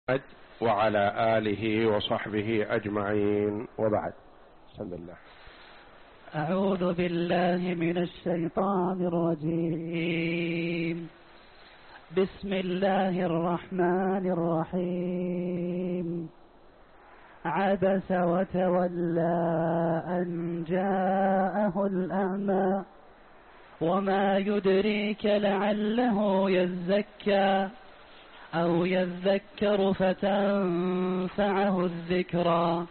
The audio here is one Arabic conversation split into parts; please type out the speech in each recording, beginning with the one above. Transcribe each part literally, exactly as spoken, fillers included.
وعلى آله وصحبه أجمعين، وبعد. بسم الله. أعوذ بالله من الشيطان الرجيم. بسم الله الرحمن الرحيم. عبس وتولى أن جاءه الأعمى وما يدريك لعله يزكى أو يذكر فتنفعه الذكرى.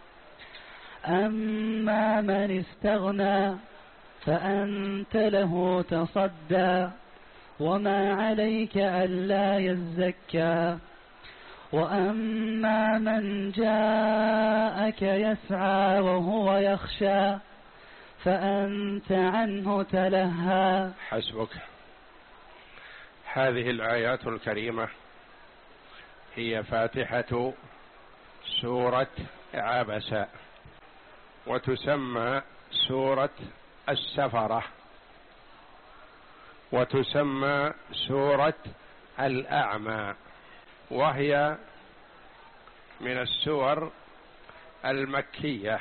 أما من استغنى فأنت له تصدى وما عليك ألا يزكى. وأما من جاءك يسعى وهو يخشى فأنت عنه تلهى. حسبك. هذه الآيات الكريمة هي فاتحة سورة عبس، وتسمى سورة السفرة، وتسمى سورة الأعمى، وهي من السور المكية،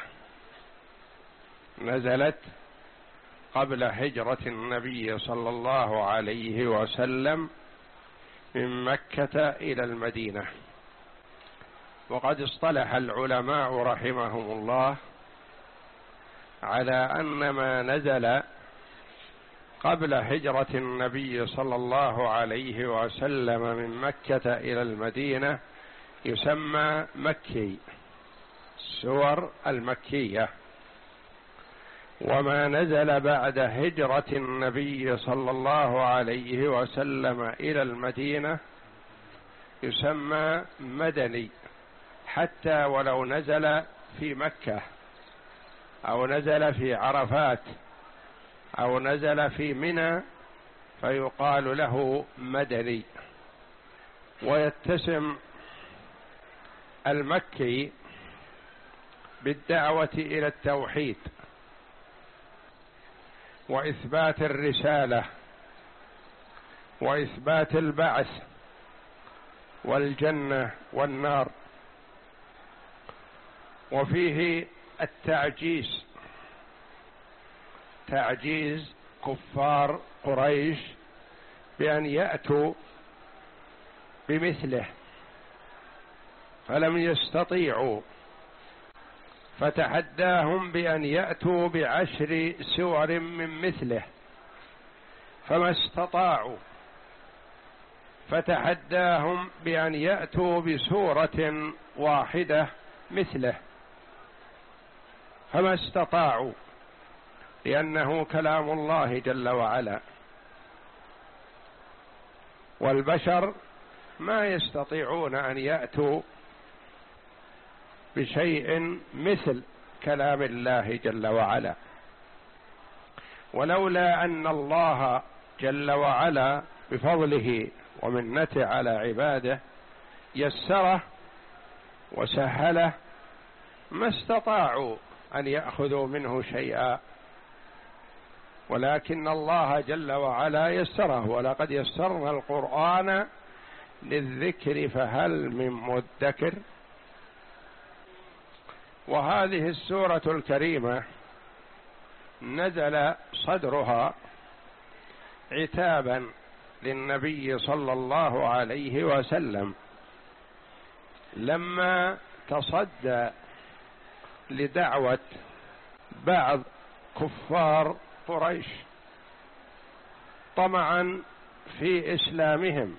نزلت قبل هجرة النبي صلى الله عليه وسلم من مكة إلى المدينة. وقد اصطلح العلماء رحمهم الله على أن ما نزل قبل هجرة النبي صلى الله عليه وسلم من مكة إلى المدينة يسمى مكي، السور المكية. وما نزل بعد هجرة النبي صلى الله عليه وسلم إلى المدينة يسمى مدني، حتى ولو نزل في مكة أو نزل في عرفات أو نزل في منى فيقال له مدني. ويتسم المكي بالدعوة إلى التوحيد وإثبات الرسالة وإثبات البعث والجنة والنار، وفيه التعجيز، تعجيز كفار قريش بأن يأتوا بمثله فلم يستطيعوا، فتحداهم بأن يأتوا بعشر سور من مثله فما استطاعوا، فتحداهم بأن يأتوا بسورة واحدة مثله فما استطاعوا، لأنه كلام الله جل وعلا، والبشر ما يستطيعون أن يأتوا بشيء مثل كلام الله جل وعلا. ولولا أن الله جل وعلا بفضله ومنته على عباده يسره وسهله ما استطاعوا أن يأخذوا منه شيئا، ولكن الله جل وعلا يسره. ولقد يسرنا القرآن للذكر فهل من مدكر. وهذه السورة الكريمة نزل صدرها عتابا للنبي صلى الله عليه وسلم لما تصدى لدعوة بعض كفار قريش طمعا في إسلامهم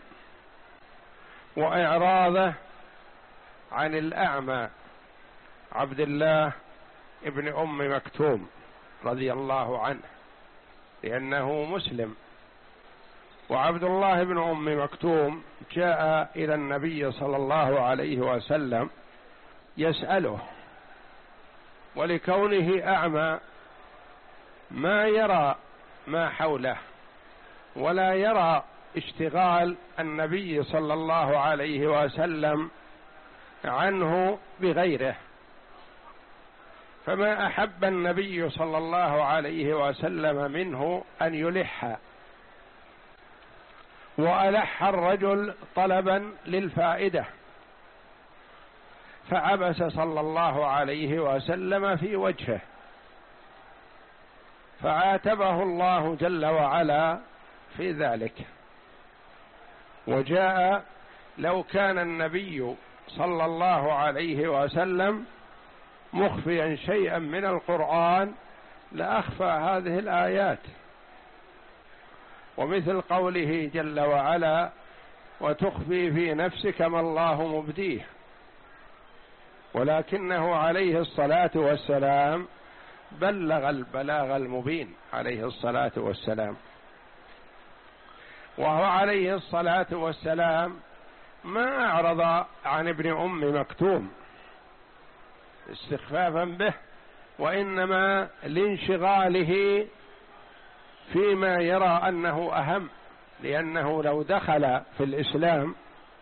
وإعراضه عن الأعمى عبد الله ابن أم مكتوم رضي الله عنه، لأنه مسلم. وعبد الله بن أم مكتوم جاء إلى النبي صلى الله عليه وسلم يسأله، ولكونه أعمى ما يرى ما حوله ولا يرى اشتغال النبي صلى الله عليه وسلم عنه بغيره، فما أحب النبي صلى الله عليه وسلم منه أن يلح، وألح الرجل طلبا للفائدة، فعبس صلى الله عليه وسلم في وجهه، فعاتبه الله جل وعلا في ذلك. وجاء لو كان النبي صلى الله عليه وسلم مخفيا شيئا من القرآن لأخفى هذه الآيات، ومثل قوله جل وعلا: وتخفي في نفسك ما الله مبديه، ولكنه عليه الصلاة والسلام بلغ البلاغ المبين عليه الصلاة والسلام. وهو عليه الصلاة والسلام ما أعرض عن ابن أم مكتوم استخفافا به، وإنما لانشغاله فيما يرى أنه أهم، لأنه لو دخل في الإسلام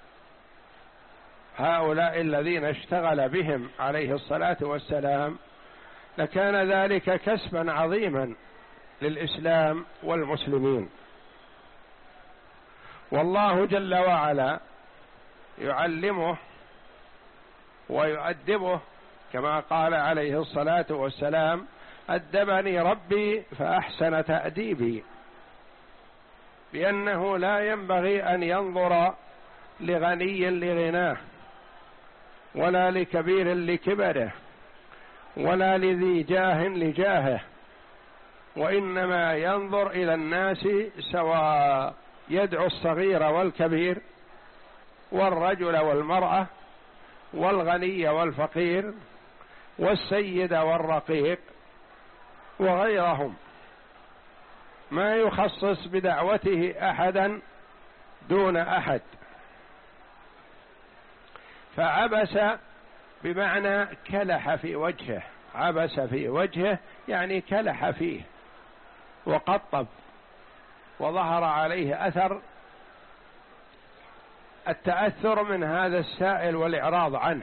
هؤلاء الذين اشتغل بهم عليه الصلاة والسلام لكان ذلك كسبا عظيما للإسلام والمسلمين. والله جل وعلا يعلمه ويؤدبه كما قال عليه الصلاة والسلام: أدبني ربي فأحسن تأديبي، بأنه لا ينبغي أن ينظر لغني لغناه، ولا لكبير لكبره، ولا لذي جاه لجاهه، وإنما ينظر إلى الناس سواء، يدعو الصغير والكبير، والرجل والمرأة، والغني والفقير، والسيد والرقيق وغيرهم، ما يخصص بدعوته أحدا دون أحد. فعبس بمعنى كلح في وجهه، عبس في وجهه يعني كلح فيه وقطب، وظهر عليه أثر التأثر من هذا السائل والإعراض عنه.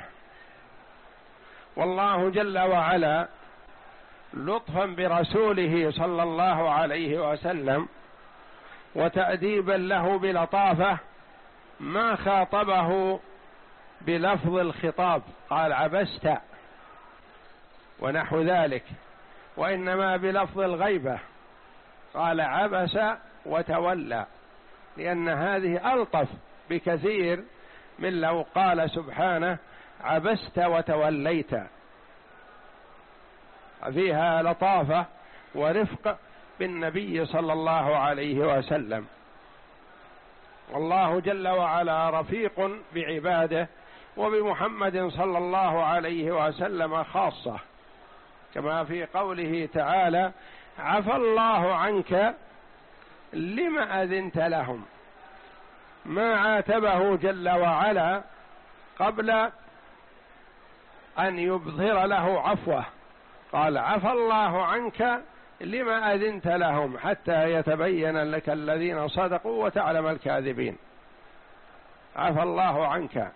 والله جل وعلا لطفا برسوله صلى الله عليه وسلم وتأديبا له بلطافة ما خاطبه بلفظ الخطاب قال عبست ونحو ذلك، وإنما بلفظ الغيبة قال عبس وتولى، لأن هذه ألطف بكثير من لو قال سبحانه عبست وتوليت، فيها لطافة ورفق بالنبي صلى الله عليه وسلم. والله جل وعلا رفيق بعباده، وبمحمد صلى الله عليه وسلم خاصة، كما في قوله تعالى: عفى الله عنك لما أذنت لهم. ما عاتبه جل وعلا قبل أن يبظهر له عفوه، قال عفى الله عنك لما أذنت لهم حتى يتبين لك الذين صدقوا وتعلم الكاذبين. عفى الله عنك،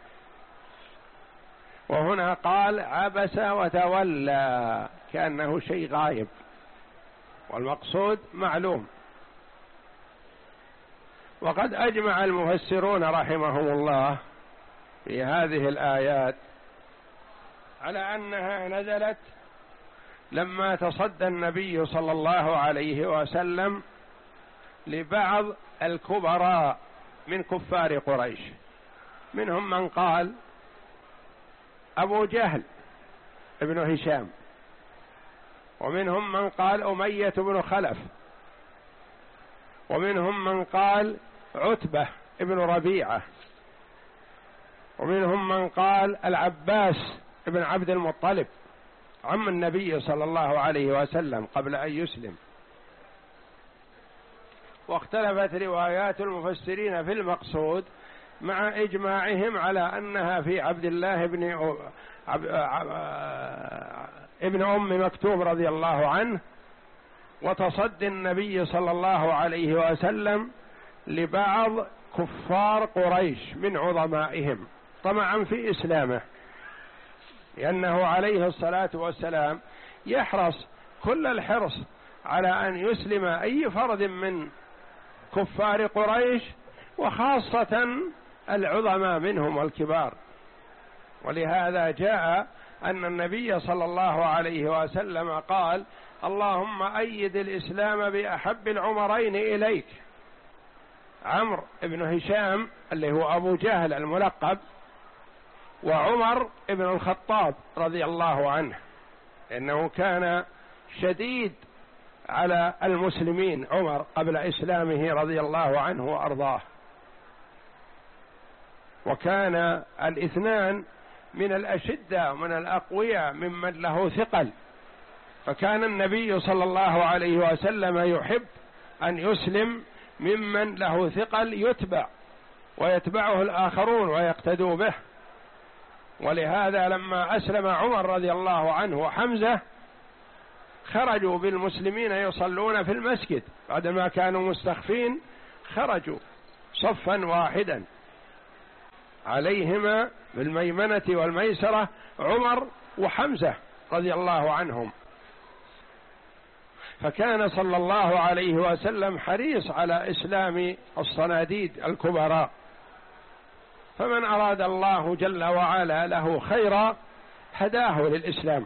وهنا قال عبس وتولى كأنه شيء غايب، والمقصود معلوم. وقد أجمع المفسرون رحمهم الله في هذه الآيات على أنها نزلت لما تصدى النبي صلى الله عليه وسلم لبعض الكبراء من كفار قريش، منهم من قال أبو جهل ابن هشام، ومنهم من قال أمية بن خلف، ومنهم من قال عتبة ابن ربيعة، ومنهم من قال العباس ابن عبد المطلب عم النبي صلى الله عليه وسلم قبل أن يسلم. واختلفت روايات المفسرين في المقصود مع إجماعهم على أنها في عبد الله بن ابن أم مكتوم رضي الله عنه، وتصدي النبي صلى الله عليه وسلم لبعض كفار قريش من عظمائهم طمعا في إسلامه، لأنه عليه الصلاة والسلام يحرص كل الحرص على أن يسلم أي فرد من كفار قريش، وخاصة العظماء منهم والكبار. ولهذا جاء أن النبي صلى الله عليه وسلم قال: اللهم أيد الإسلام بأحب العمرين إليك، عمرو بن هشام اللي هو أبو جهل الملقب، وعمر بن الخطاب رضي الله عنه، إنه كان شديد على المسلمين عمر قبل إسلامه رضي الله عنه وأرضاه. وكان الاثنان من الأشدة من الأقوياء ممن له ثقل، فكان النبي صلى الله عليه وسلم يحب أن يسلم ممن له ثقل يتبع ويتبعه الآخرون ويقتدوا به. ولهذا لما أسلم عمر رضي الله عنه وحمزة خرجوا بالمسلمين يصلون في المسجد بعدما كانوا مستخفين، خرجوا صفا واحدا عليهما بالميمنة والميسرة عمر وحمزة رضي الله عنهم. فكان صلى الله عليه وسلم حريص على إسلام الصناديد الكبراء، فمن أراد الله جل وعلا له خيرا هداه للإسلام،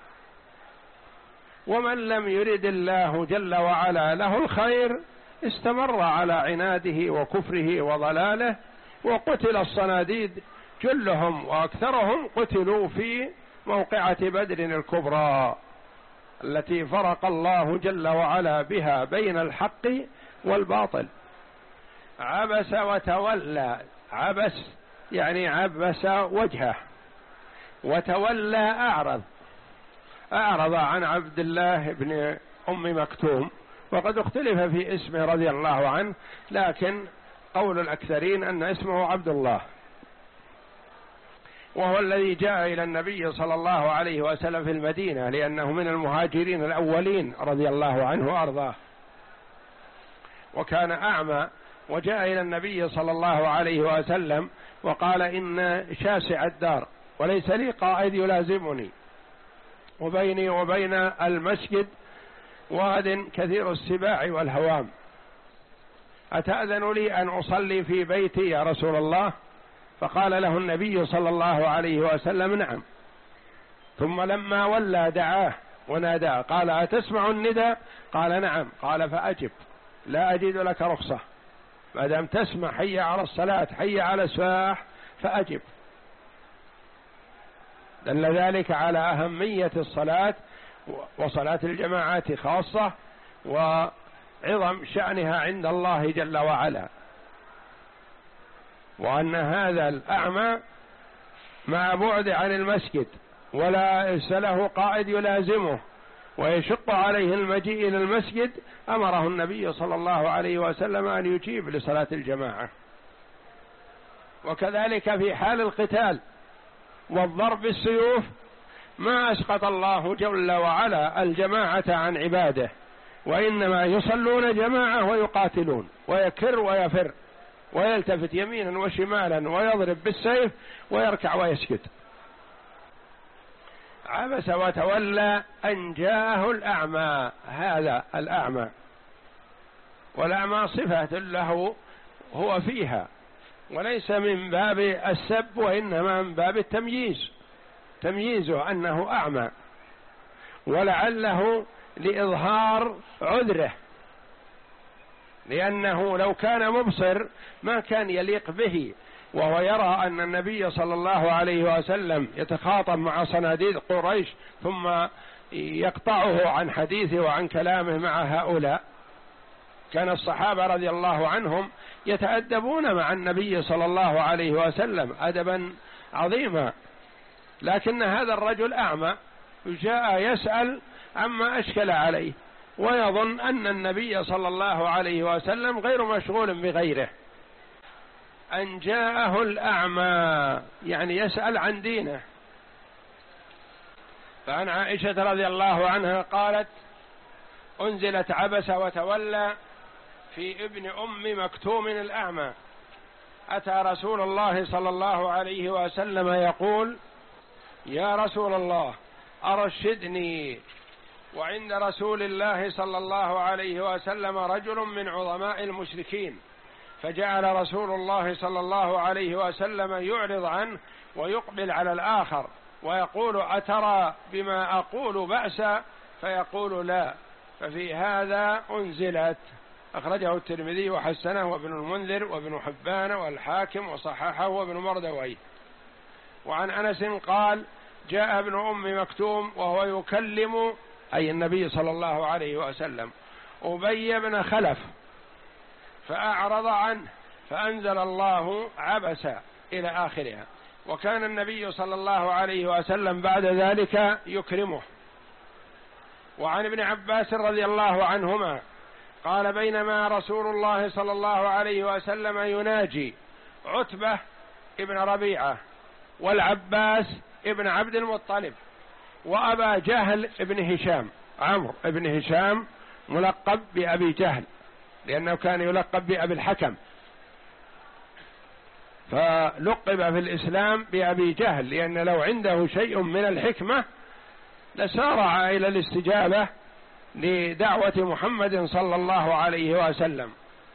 ومن لم يرد الله جل وعلا له الخير استمر على عناده وكفره وضلاله. وقتل الصناديد جلهم وأكثرهم قتلوا في موقعة بدر الكبرى التي فرق الله جل وعلا بها بين الحق والباطل. عبس وتولى، عبس يعني عبس وجهه، وتولى أعرض، أعرض عن عبد الله بن أم مكتوم، وقد اختلف في اسمه رضي الله عنه، لكن قول الأكثرين أن اسمه عبد الله، وهو الذي جاء إلى النبي صلى الله عليه وسلم في المدينة لأنه من المهاجرين الأولين رضي الله عنه وأرضاه، وكان أعمى، وجاء إلى النبي صلى الله عليه وسلم وقال: إن شاسع الدار وليس لي قائد يلازمني، وبيني وبين المسجد واد كثير السباع والهوام، أتأذن لي أن أصلي في بيتي يا رسول الله؟ فقال له النبي صلى الله عليه وسلم: نعم. ثم لما ولى دعاه وناداه قال: أتسمع النداء؟ قال: نعم. قال: فأجب، لا أجد لك رخصة، ما دام تسمع حي على الصلاة حي على السواح فأجب. دل ذلك على أهمية الصلاة وصلاة الجماعات خاصة، وعظم شأنها عند الله جل وعلا، وأن هذا الأعمى مع بعد عن المسجد ولا له قائد يلازمه ويشق عليه المجيء إلى المسجد، أمره النبي صلى الله عليه وسلم أن يجيب لصلاة الجماعة. وكذلك في حال القتال والضرب بالسيوف ما أسقط الله جل وعلا الجماعة عن عباده، وإنما يصلون جماعة ويقاتلون، ويكر ويفر ويلتفت يمينا وشمالا ويضرب بالسيف ويركع ويسكت. عبس وتولى أن جاءه الأعمى، هذا الأعمى، والأعمى صفة له هو فيها، وليس من باب السب وإنما من باب التمييز، تمييزه أنه أعمى، ولعله لإظهار عذره، لأنه لو كان مبصر ما كان يليق به، وهو يرى أن النبي صلى الله عليه وسلم يتخاطب مع صناديد قريش ثم يقطعه عن حديثه وعن كلامه مع هؤلاء. كان الصحابة رضي الله عنهم يتأدبون مع النبي صلى الله عليه وسلم أدبا عظيما، لكن هذا الرجل أعمى جاء يسأل عما أشكل عليه، ويظن أن النبي صلى الله عليه وسلم غير مشغول بغيره. أن جاءه الأعمى يعني يسأل عن دينه. فعن عائشة رضي الله عنها قالت: أنزلت عبس وتولى في ابن أم مكتوم الأعمى، أتى رسول الله صلى الله عليه وسلم يقول: يا رسول الله أرشدني. وعند رسول الله صلى الله عليه وسلم رجل من عظماء المشركين، فجعل رسول الله صلى الله عليه وسلم يعرض عنه ويقبل على الآخر ويقول أترى بما أقول بأسا؟ فيقول لا. ففي هذا أنزلت. أخرجه الترمذي وحسنه وابن المنذر وابن حبان والحاكم وصححه وابن مردويه. وعن أنس قال جاء ابن أم مكتوم وهو يكلم أي النبي صلى الله عليه وسلم أبي بن خلف فأعرض عنه فأنزل الله عبس إلى آخرها. وكان النبي صلى الله عليه وسلم بعد ذلك يكرمه. وعن ابن عباس رضي الله عنهما قال بينما رسول الله صلى الله عليه وسلم يناجي عتبة ابن ربيعة والعباس ابن عبد المطلب وأبا جهل ابن هشام، عمرو ابن هشام ملقب بأبي جهل لأنه كان يلقب بأبي الحكم، فلقب في الإسلام بأبي جهل لأن لو عنده شيء من الحكمة لسارع إلى الاستجابة لدعوة محمد صلى الله عليه وسلم.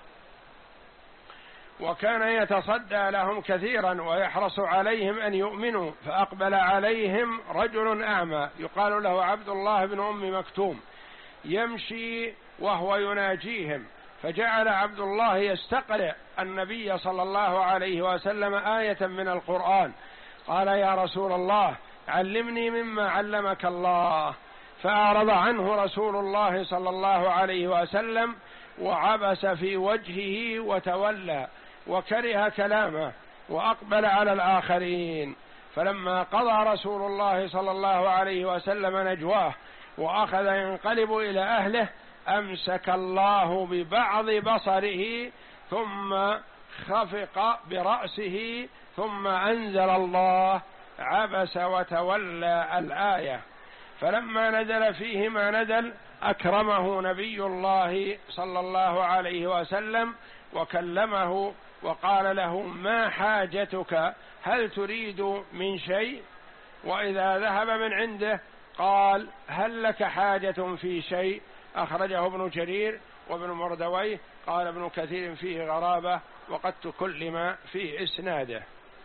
وكان يتصدى لهم كثيرا ويحرص عليهم أن يؤمنوا. فأقبل عليهم رجل أعمى يقال له عبد الله بن أم مكتوم يمشي وهو يناجيهم، فجعل عبد الله يستقرئ النبي صلى الله عليه وسلم آية من القرآن. قال يا رسول الله علمني مما علمك الله. فأعرض عنه رسول الله صلى الله عليه وسلم وعبس في وجهه وتولى وكره كلامه وأقبل على الآخرين. فلما قضى رسول الله صلى الله عليه وسلم نجواه وأخذ ينقلب إلى أهله أمسك الله ببعض بصره ثم خفق برأسه ثم أنزل الله عبس وتولى الآية. فلما نزل فيه ما نزل أكرمه نبي الله صلى الله عليه وسلم وكلمه وقال له ما حاجتك؟ هل تريد من شيء؟ وإذا ذهب من عنده قال هل لك حاجة في شيء؟ أخرجه ابن جرير وابن مردويه. قال ابن كثير فيه غرابة وقد تكلم في إسناده.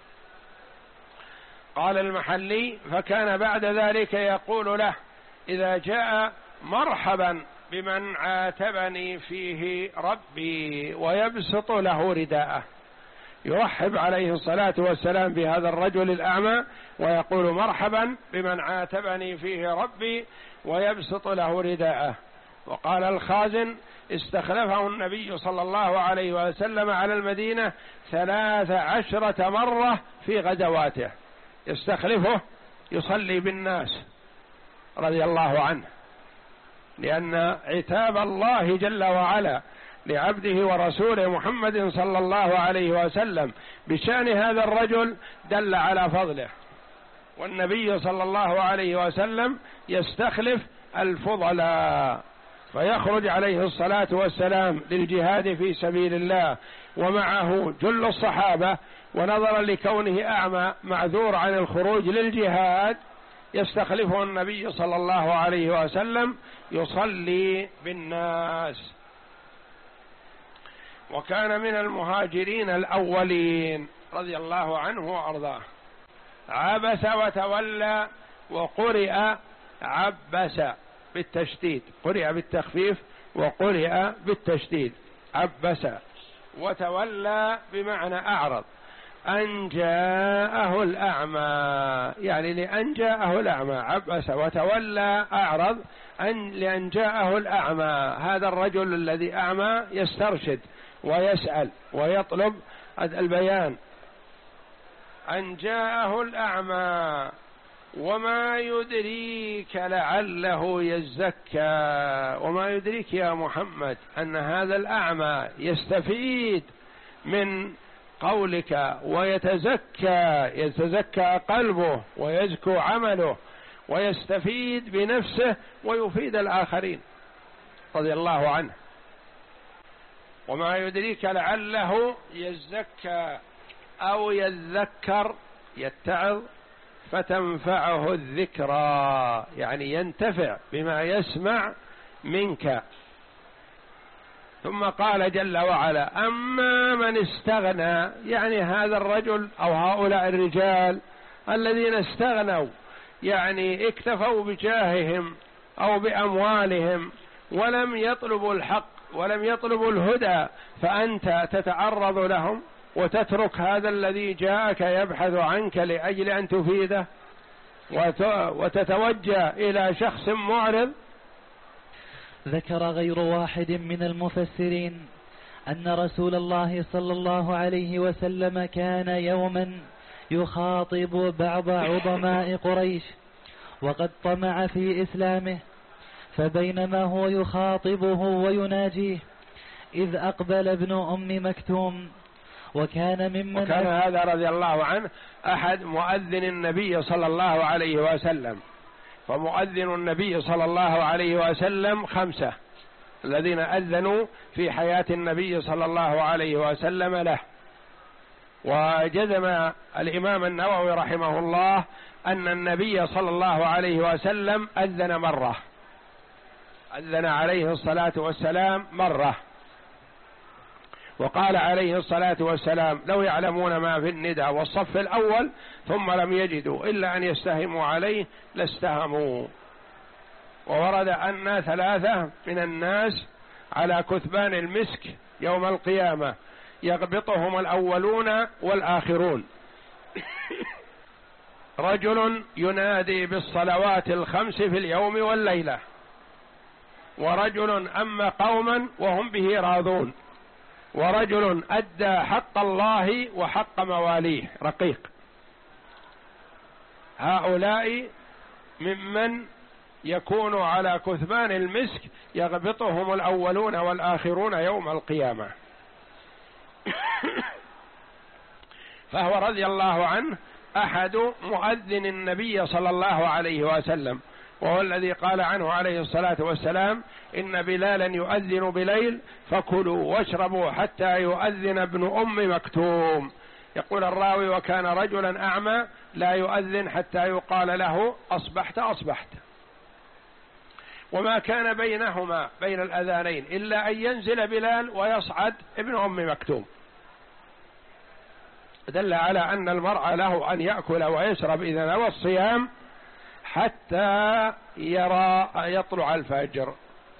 قال المحلي فكان بعد ذلك يقول له إذا جاء مرحبا بمن عاتبني فيه ربي ويبسط له رداءه. يرحب عليه الصلاة والسلام بهذا الرجل الأعمى ويقول مرحبا بمن عاتبني فيه ربي ويبسط له رداءه. وقال الخازن استخلفه النبي صلى الله عليه وسلم على المدينة ثلاث عشرة مرة في غزواته، يستخلفه يصلي بالناس رضي الله عنه، لأن عتاب الله جل وعلا لعبده ورسوله محمد صلى الله عليه وسلم بشأن هذا الرجل دل على فضله. والنبي صلى الله عليه وسلم يستخلف الفضلاء فيخرج عليه الصلاة والسلام للجهاد في سبيل الله ومعه جل الصحابة، ونظرا لكونه أعمى معذور عن الخروج للجهاد يستخلفه النبي صلى الله عليه وسلم يصلي بالناس. وكان من المهاجرين الأولين رضي الله عنه وأرضاه. عبس وتولى وقرئ عبس بالتشديد، قرئ بالتخفيف وقرئ بالتشديد. عبس وتولى بمعنى أعرض. أن جاءه الأعمى يعني لأن جاءه الأعمى. عبس وتولى أعرض أن لأن جاءه الأعمى. هذا الرجل الذي أعمى يسترشد ويسأل ويطلب البيان. أن جاءه الأعمى وما يدريك لعله يزكى. وما يدريك يا محمد أن هذا الأعمى يستفيد من قولك ويتزكى، يتزكى قلبه ويزكو عمله ويستفيد بنفسه ويفيد الآخرين رضي الله عنه. وما يدريك لعله يزكى أو يذكر يتعظ فتنفعه الذكرى، يعني ينتفع بما يسمع منك. ثم قال جل وعلا أما من استغنى، يعني هذا الرجل أو هؤلاء الرجال الذين استغنوا يعني اكتفوا بجاههم أو بأموالهم ولم يطلبوا الحق ولم يطلبوا الهدى، فأنت تتعرض لهم وتترك هذا الذي جاءك يبحث عنك لأجل أن تفيده وتتوجه إلى شخص معرض. ذكر غير واحد من المفسرين أن رسول الله صلى الله عليه وسلم كان يوما يخاطب بعض عظماء قريش وقد طمع في إسلامه، فبينما هو يخاطبه ويناجيه إذ أقبل ابن أم مكتوم وكان ممن وكان هذا رضي الله عنه أحد مؤذن النبي صلى الله عليه وسلم، فمؤذن النبي صلى الله عليه وسلم خمسة الذين أذنوا في حياة النبي صلى الله عليه وسلم له. وجزم الإمام النووي رحمه الله أن النبي صلى الله عليه وسلم أذن مرة، أذن عليه الصلاة والسلام مرة، وقال عليه الصلاة والسلام لو يعلمون ما في الندى والصف الأول ثم لم يجدوا إلا أن يستهموا عليه لاستهموا. وورد أن ثلاثة من الناس على كثبان المسك يوم القيامة يغبطهم الأولون والآخرون، رجل ينادي بالصلوات الخمس في اليوم والليلة، ورجل أما قوما وهم به راضون، ورجل أدى حق الله وحق مواليه رقيق. هؤلاء ممن يكون على كثبان المسك يغبطهم الأولون والآخرون يوم القيامة. فهو رضي الله عنه أحد مؤذن النبي صلى الله عليه وسلم، وهو الذي قال عنه عليه الصلاة والسلام إن بلالا يؤذن بليل فكلوا واشربوا حتى يؤذن ابن أم مكتوم. يقول الراوي وكان رجلا أعمى لا يؤذن حتى يقال له أصبحت أصبحت، وما كان بينهما بين الأذانين إلا أن ينزل بلال ويصعد ابن أم مكتوم، دل على أن المرء له أن يأكل ويشرب إذا نوى الصيام حتى يرى يطلع الفجر.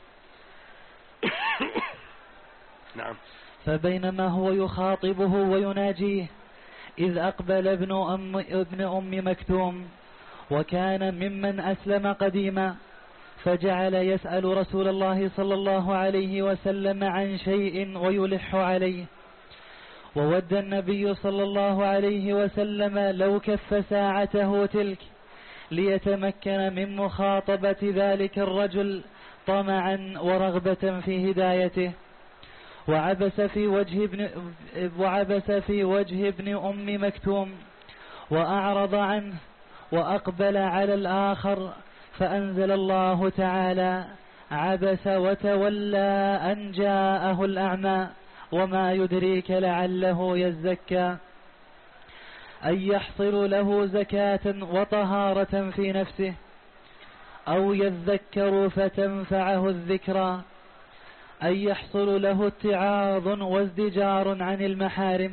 نعم. فبينما هو يخاطبه ويناجيه إذ أقبل ابن أم, ابن أم مكتوم وكان ممن أسلم قديما، فجعل يسأل رسول الله صلى الله عليه وسلم عن شيء ويلح عليه، وود النبي صلى الله عليه وسلم لو كف ساعته تلك ليتمكن من مخاطبة ذلك الرجل طمعا ورغبة في هدايته. وعبس في وجه ابن وعبس في وجه ابن أم مكتوم وأعرض عنه وأقبل على الآخر، فأنزل الله تعالى عبس وتولى أن جاءه الأعمى وما يدريك لعله يزكى، أن يحصل له زكاة وطهارة في نفسه أو يذكر فتنفعه الذكرى، أن يحصل له اتعاظ وازدجار عن المحارم.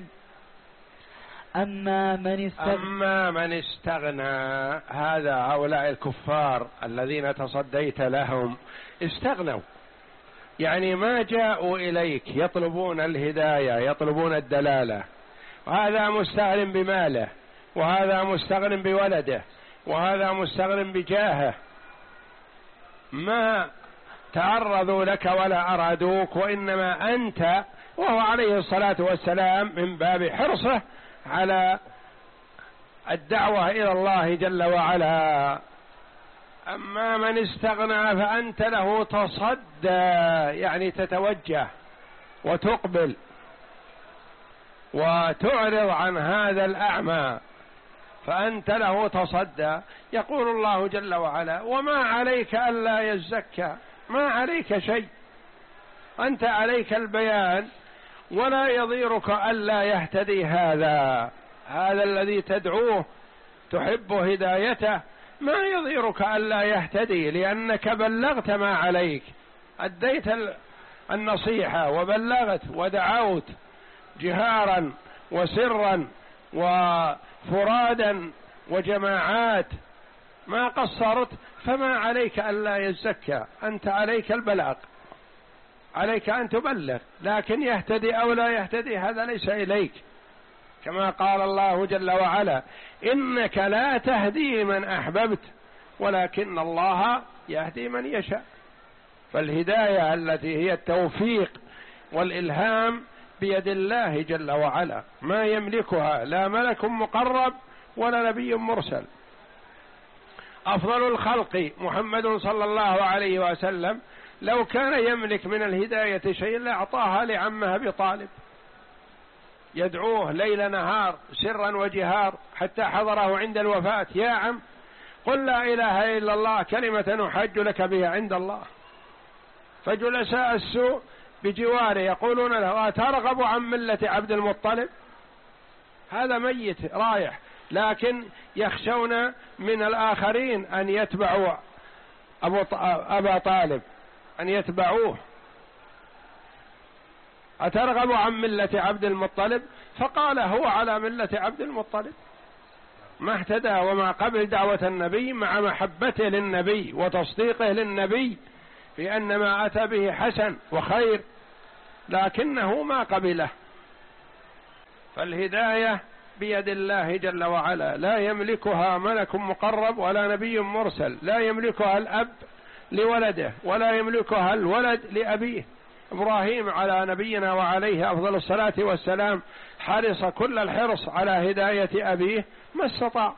أما من استغنى, أما من استغنى هذا هؤلاء الكفار الذين تصديت لهم استغنوا، يعني ما جاءوا إليك يطلبون الهداية يطلبون الدلالة، وهذا مستغن بماله، وهذا مستغن بولده، وهذا مستغن بجاهه، ما تعرضوا لك ولا أرادوك، وإنما أنت وهو عليه الصلاة والسلام من باب حرصه على الدعوة إلى الله جل وعلا. أما من استغنى فأنت له تصدى، يعني تتوجه وتقبل وتعرض عن هذا الأعمى، فأنت له تصدى. يقول الله جل وعلا وما عليك ألا يزكى، ما عليك شيء، أنت عليك البيان، ولا يضيرك ألا يهتدي هذا هذا الذي تدعوه تحب هدايته، ما يضيرك ألا يهتدي، لأنك بلغت ما عليك، أديت النصيحة وبلغت ودعوت جهارا وسرا وفرادا وجماعات ما قصرت، فما عليك ألا يزكى، أنت عليك البلاغ، عليك أن تبلغ، لكن يهتدي أو لا يهتدي هذا ليس إليك، كما قال الله جل وعلا: إنك لا تهدي من أحببت ولكن الله يهدي من يشاء. فالهداية التي هي التوفيق والإلهام بيد الله جل وعلا، ما يملكها لا ملك مقرب ولا نبي مرسل. أفضل الخلق محمد صلى الله عليه وسلم لو كان يملك من الهداية شيء لأعطاها لعمه أبي طالب، يدعوه ليل نهار سرا وجهار حتى حضره عند الوفاة: يا عم قل لا إله إلا الله كلمة نحج لك بها عند الله. فجلساء السوء بجواره يقولون له: أترغب عن ملة عبد المطلب؟ هذا ميت رايح، لكن يخشون من الآخرين أن يتبعوا أبو أبا طالب، أن يتبعوه. أترغب عن ملة عبد المطلب؟ فقال: هو على ملة عبد المطلب، ما اهتدى وما قبل دعوة النبي مع محبته للنبي وتصديقه للنبي في أن ما أتى به حسن وخير، لكنه ما قبله. فالهداية بيد الله جل وعلا، لا يملكها ملك مقرب ولا نبي مرسل، لا يملكها الأب لولده ولا يملكها الولد لأبيه. إبراهيم على نبينا وعليه أفضل الصلاة والسلام حرص كل الحرص على هداية أبيه ما استطاع،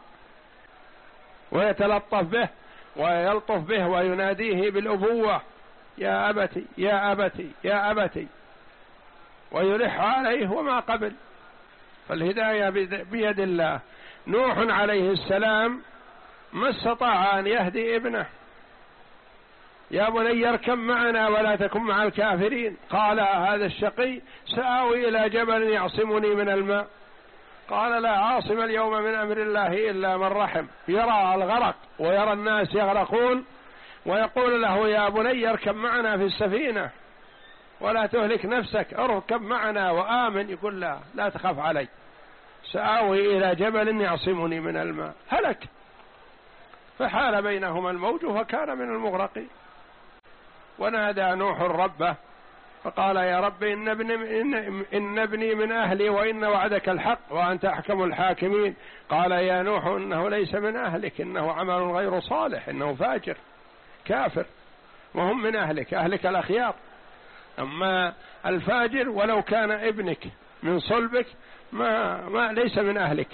ويتلطف به ويلطف به ويناديه بالأبوة: يا أبتي يا أبتي يا أبتي، ويلح عليه وما قبل. فالهداية بيد الله. نوح عليه السلام ما استطاع أن يهدي ابنه: يا بني اركب معنا ولا تكن مع الكافرين. قال هذا الشقي: سآوي إلى جبل يعصمني من الماء. قال: لا عاصم اليوم من أمر الله إلا من رحم. يرى الغرق ويرى الناس يغرقون ويقول له: يا بني اركب معنا في السفينة ولا تهلك نفسك، اركب معنا وآمن. يقول: لا لا تخاف علي، سآوي إلى جبل يعصمني من الماء. هلك، فحال بينهما الموج فكان من المغرقين. ونادى نوح ربه فقال: يا رب إن ابني, إن, إن ابني من أهلي وإن وعدك الحق وأنت أحكم الحاكمين. قال: يا نوح إنه ليس من أهلك، إنه عمل غير صالح، إنه فاجر كافر، وهم من أهلك، أهلك الأخيار. أما الفاجر ولو كان ابنك من صلبك ما, ما ليس من أهلك.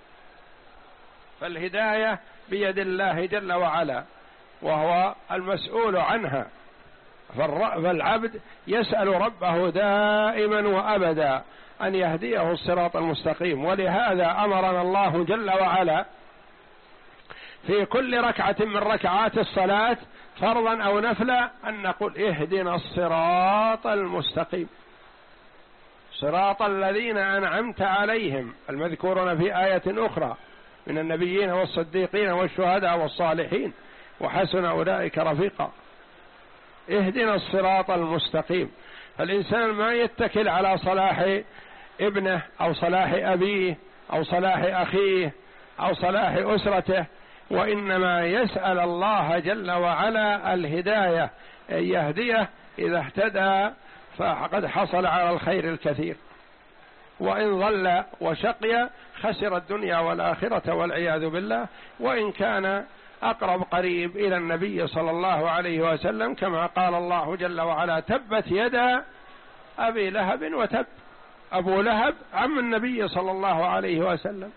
فالهداية بيد الله جل وعلا وهو المسؤول عنها. فالعبد يسأل ربه دائما وأبدا أن يهديه الصراط المستقيم. ولهذا أمرنا الله جل وعلا في كل ركعة من ركعات الصلاة فرضا أو نفلا أن نقول: اهدنا الصراط المستقيم، صراط الذين أنعمت عليهم، المذكورون في آية أخرى من النبيين والصديقين والشهداء والصالحين وحسن أولئك رفيقا. اهدنا الصراط المستقيم. فالإنسان ما يتكل على صلاح ابنه أو صلاح أبيه أو صلاح أخيه أو صلاح أسرته، وإنما يسأل الله جل وعلا الهداية، أن يهديه. إذا اهتدى فقد حصل على الخير الكثير، وإن ضل وشقي خسر الدنيا والآخرة والعياذ بالله. وإن كان أقرب قريب إلى النبي صلى الله عليه وسلم كما قال الله جل وعلا: تبت يدا أبي لهب وتب. أبو لهب عم النبي صلى الله عليه وسلم.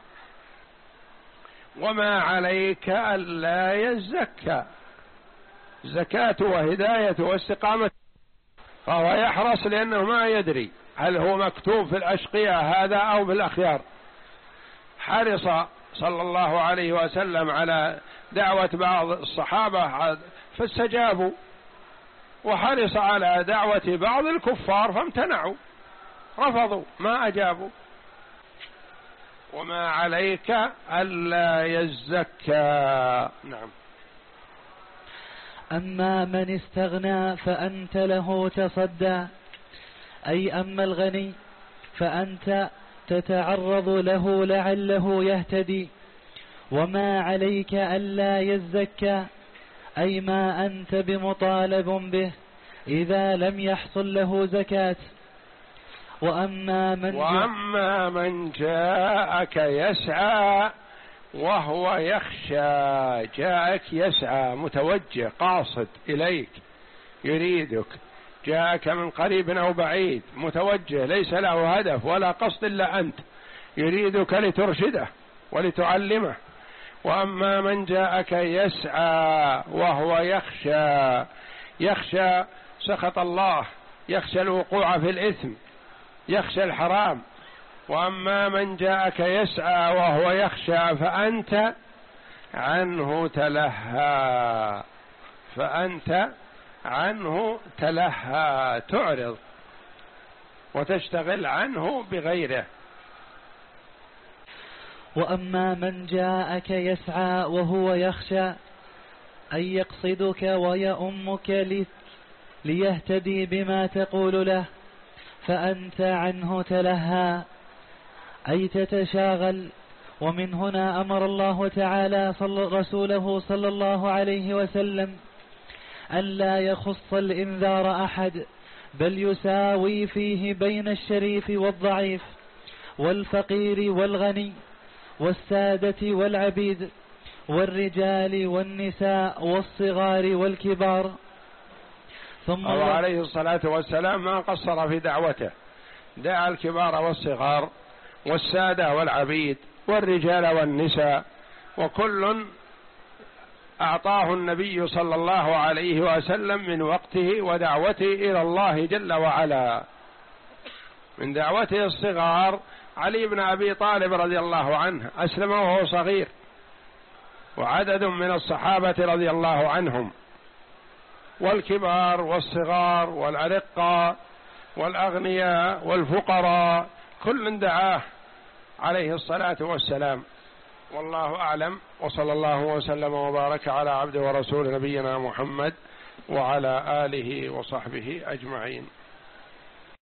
وما عليك ألا يزكى، زكاة وهداية واستقامة. فهو يحرص لأنه ما يدري هل هو مكتوب في الأشقياء هذا أو في الأخيار. حرص صلى الله عليه وسلم على دعوة بعض الصحابة فاستجابوا، وحرص على دعوة بعض الكفار فامتنعوا، رفضوا ما أجابوا. وما عليك ألا يزكى. نعم. أما من استغنى فأنت له تصدى، أي أما الغني فأنت تتعرض له لعله يهتدي، وما عليك ألا يزكى، أي ما أنت بمطالب به إذا لم يحصل له زكاة. وأما من, وأما من جاءك يسعى وهو يخشى، جاءك يسعى متوجه قاصد إليك يريدك، جاءك من قريب أو بعيد متوجه ليس له هدف ولا قصد إلا أنت، يريدك لترشده ولتعلمه. وأما من جاءك يسعى وهو يخشى، يخشى سخط الله، يخشى الوقوع في الإثم، يخشى الحرام. وأما من جاءك يسعى وهو يخشى فأنت عنه تلهى، فأنت عنه تلهى، تعرض وتشتغل عنه بغيره. وأما من جاءك يسعى وهو يخشى، أي يقصدك ويؤمك ليهتدي بما تقول له، فأنت عنه تلهى، أي تتشاغل. ومن هنا أمر الله تعالى صلى رسوله صلى الله عليه وسلم ألا يخص الإنذار أحد، بل يساوي فيه بين الشريف والضعيف، والفقير والغني، والسادة والعبيد، والرجال والنساء، والصغار والكبار. ثم الله عليه الصلاة والسلام ما قصر في دعوته، دعا الكبار والصغار والسادة والعبيد والرجال والنساء، وكل أعطاه النبي صلى الله عليه وسلم من وقته ودعوته إلى الله جل وعلا. من دعوته الصغار علي بن أبي طالب رضي الله عنه أسلم وهو صغير، وعدد من الصحابة رضي الله عنهم، والكبار والصغار والأرقاء والأغنياء والفقراء، كل دعاه عليه الصلاة والسلام. والله أعلم، وصلى الله وسلم وبارك على عبد ورسول نبينا محمد وعلى آله وصحبه أجمعين.